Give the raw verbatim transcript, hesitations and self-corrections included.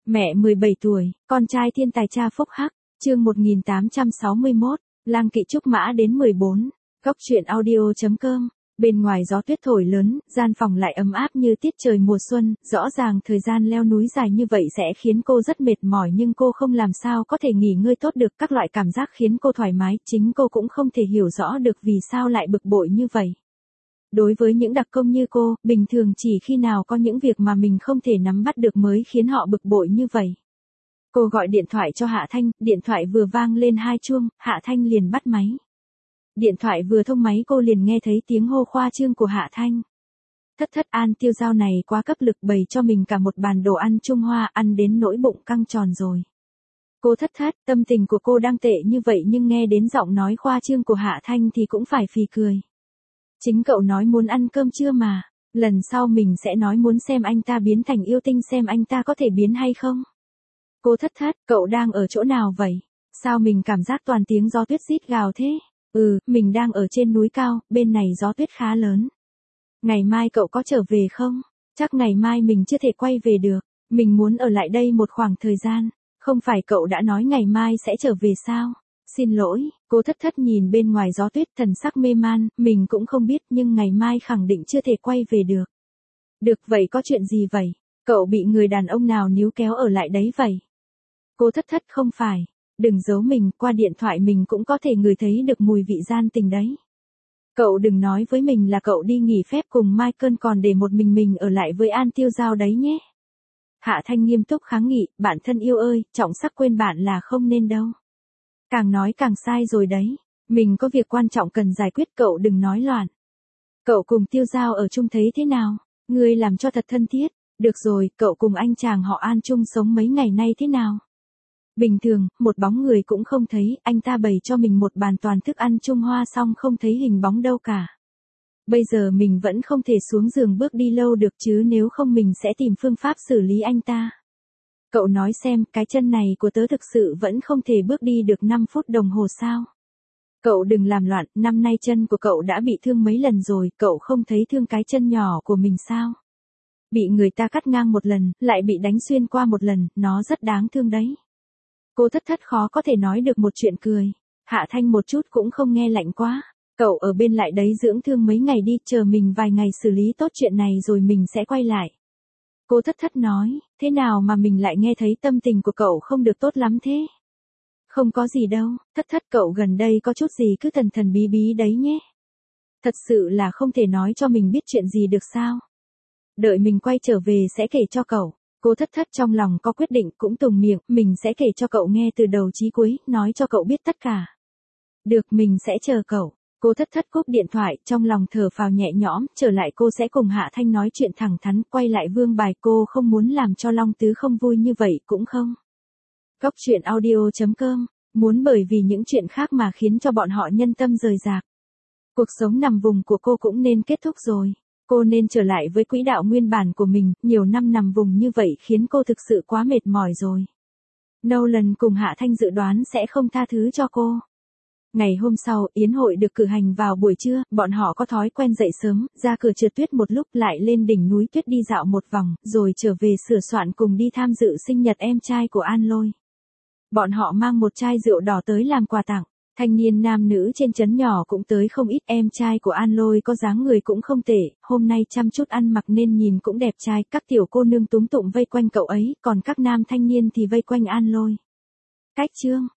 Mẹ mười bảy tuổi, con trai thiên tài cha phúc hắc, chương một nghìn tám trăm sáu mươi mốt, Lang Kỵ Trúc Mã đến mười bốn, góc truyện audio.com. Bên ngoài gió tuyết thổi lớn, gian phòng lại ấm áp như tiết trời mùa xuân, rõ ràng thời gian leo núi dài như vậy sẽ khiến cô rất mệt mỏi nhưng cô không làm sao có thể nghỉ ngơi tốt được, các loại cảm giác khiến cô thoải mái, chính cô cũng không thể hiểu rõ được vì sao lại bực bội như vậy. Đối với những đặc công như cô, bình thường chỉ khi nào có những việc mà mình không thể nắm bắt được mới khiến họ bực bội như vậy. Cô gọi điện thoại cho Hạ Thanh, điện thoại vừa vang lên hai chuông, Hạ Thanh liền bắt máy. Điện thoại vừa thông máy cô liền nghe thấy tiếng hô khoa trương của Hạ Thanh. Thất thất An Tiêu Giao này quá cấp lực, bày cho mình cả một bàn đồ ăn Trung Hoa, ăn đến nỗi bụng căng tròn rồi. Cô thất thất, tâm tình của cô đang tệ như vậy nhưng nghe đến giọng nói khoa trương của Hạ Thanh thì cũng phải phì cười. Chính cậu nói muốn ăn cơm trưa mà, lần sau mình sẽ nói muốn xem anh ta biến thành yêu tinh xem anh ta có thể biến hay không. Cô thất thất, cậu đang ở chỗ nào vậy? Sao mình cảm giác toàn tiếng gió tuyết rít gào thế? Ừ, mình đang ở trên núi cao, bên này gió tuyết khá lớn. Ngày mai cậu có trở về không? Chắc ngày mai mình chưa thể quay về được, mình muốn ở lại đây một khoảng thời gian. Không phải cậu đã nói ngày mai sẽ trở về sao? Xin lỗi, cô thất thất nhìn bên ngoài gió tuyết thần sắc mê man, mình cũng không biết nhưng ngày mai khẳng định chưa thể quay về được. Được vậy có chuyện gì vậy? Cậu bị người đàn ông nào níu kéo ở lại đấy vậy? Cô thất thất không phải, đừng giấu mình, qua điện thoại mình cũng có thể ngửi thấy được mùi vị gian tình đấy. Cậu đừng nói với mình là cậu đi nghỉ phép cùng Michael còn để một mình mình ở lại với An Tiêu Giao đấy nhé. Hạ Thanh nghiêm túc kháng nghị, bạn thân yêu ơi, trọng sắc quên bạn là không nên đâu. Càng nói càng sai rồi đấy, mình có việc quan trọng cần giải quyết, cậu đừng nói loạn. Cậu cùng Tiêu Giao ở chung thấy thế nào? Ngươi làm cho thật thân thiết. Được rồi, cậu cùng anh chàng họ An chung sống mấy ngày nay thế nào? Bình thường, một bóng người cũng không thấy, anh ta bày cho mình một bàn toàn thức ăn Trung Hoa xong không thấy hình bóng đâu cả. Bây giờ mình vẫn không thể xuống giường bước đi lâu được chứ, nếu không mình sẽ tìm phương pháp xử lý anh ta. Cậu nói xem, cái chân này của tớ thực sự vẫn không thể bước đi được năm phút đồng hồ sao? Cậu đừng làm loạn, năm nay chân của cậu đã bị thương mấy lần rồi, cậu không thấy thương cái chân nhỏ của mình sao? Bị người ta cắt ngang một lần, lại bị đánh xuyên qua một lần, nó rất đáng thương đấy. Cô thất thất khó có thể nói được một chuyện cười. Hạ Thanh một chút cũng không nghe lạnh quá. Cậu ở bên lại đấy dưỡng thương mấy ngày đi, chờ mình vài ngày xử lý tốt chuyện này rồi mình sẽ quay lại. Cô thất thất nói, thế nào mà mình lại nghe thấy tâm tình của cậu không được tốt lắm thế? Không có gì đâu, thất thất cậu gần đây có chút gì cứ thần thần bí bí đấy nhé. Thật sự là không thể nói cho mình biết chuyện gì được sao? Đợi mình quay trở về sẽ kể cho cậu. Cô thất thất trong lòng có quyết định cũng tùng miệng, mình sẽ kể cho cậu nghe từ đầu chí cuối, nói cho cậu biết tất cả. Được, mình sẽ chờ cậu. Cô thất thất cúp điện thoại, trong lòng thở phào nhẹ nhõm, trở lại cô sẽ cùng Hạ Thanh nói chuyện thẳng thắn, quay lại vương bài, cô không muốn làm cho Long Tứ không vui như vậy cũng không. Góc truyện audio.com, muốn bởi vì những chuyện khác mà khiến cho bọn họ nhân tâm rời rạc. Cuộc sống nằm vùng của cô cũng nên kết thúc rồi. Cô nên trở lại với quỹ đạo nguyên bản của mình, nhiều năm nằm vùng như vậy khiến cô thực sự quá mệt mỏi rồi. Nolan cùng Hạ Thanh dự đoán sẽ không tha thứ cho cô. Ngày hôm sau, yến hội được cử hành vào buổi trưa, bọn họ có thói quen dậy sớm, ra cửa trượt tuyết một lúc lại lên đỉnh núi tuyết đi dạo một vòng, rồi trở về sửa soạn cùng đi tham dự sinh nhật em trai của An Lôi. Bọn họ mang một chai rượu đỏ tới làm quà tặng. Thanh niên nam nữ trên trấn nhỏ cũng tới không ít, em trai của An Lôi có dáng người cũng không tệ, hôm nay chăm chút ăn mặc nên nhìn cũng đẹp trai, các tiểu cô nương túm tụm vây quanh cậu ấy, còn các nam thanh niên thì vây quanh An Lôi. Cách chương,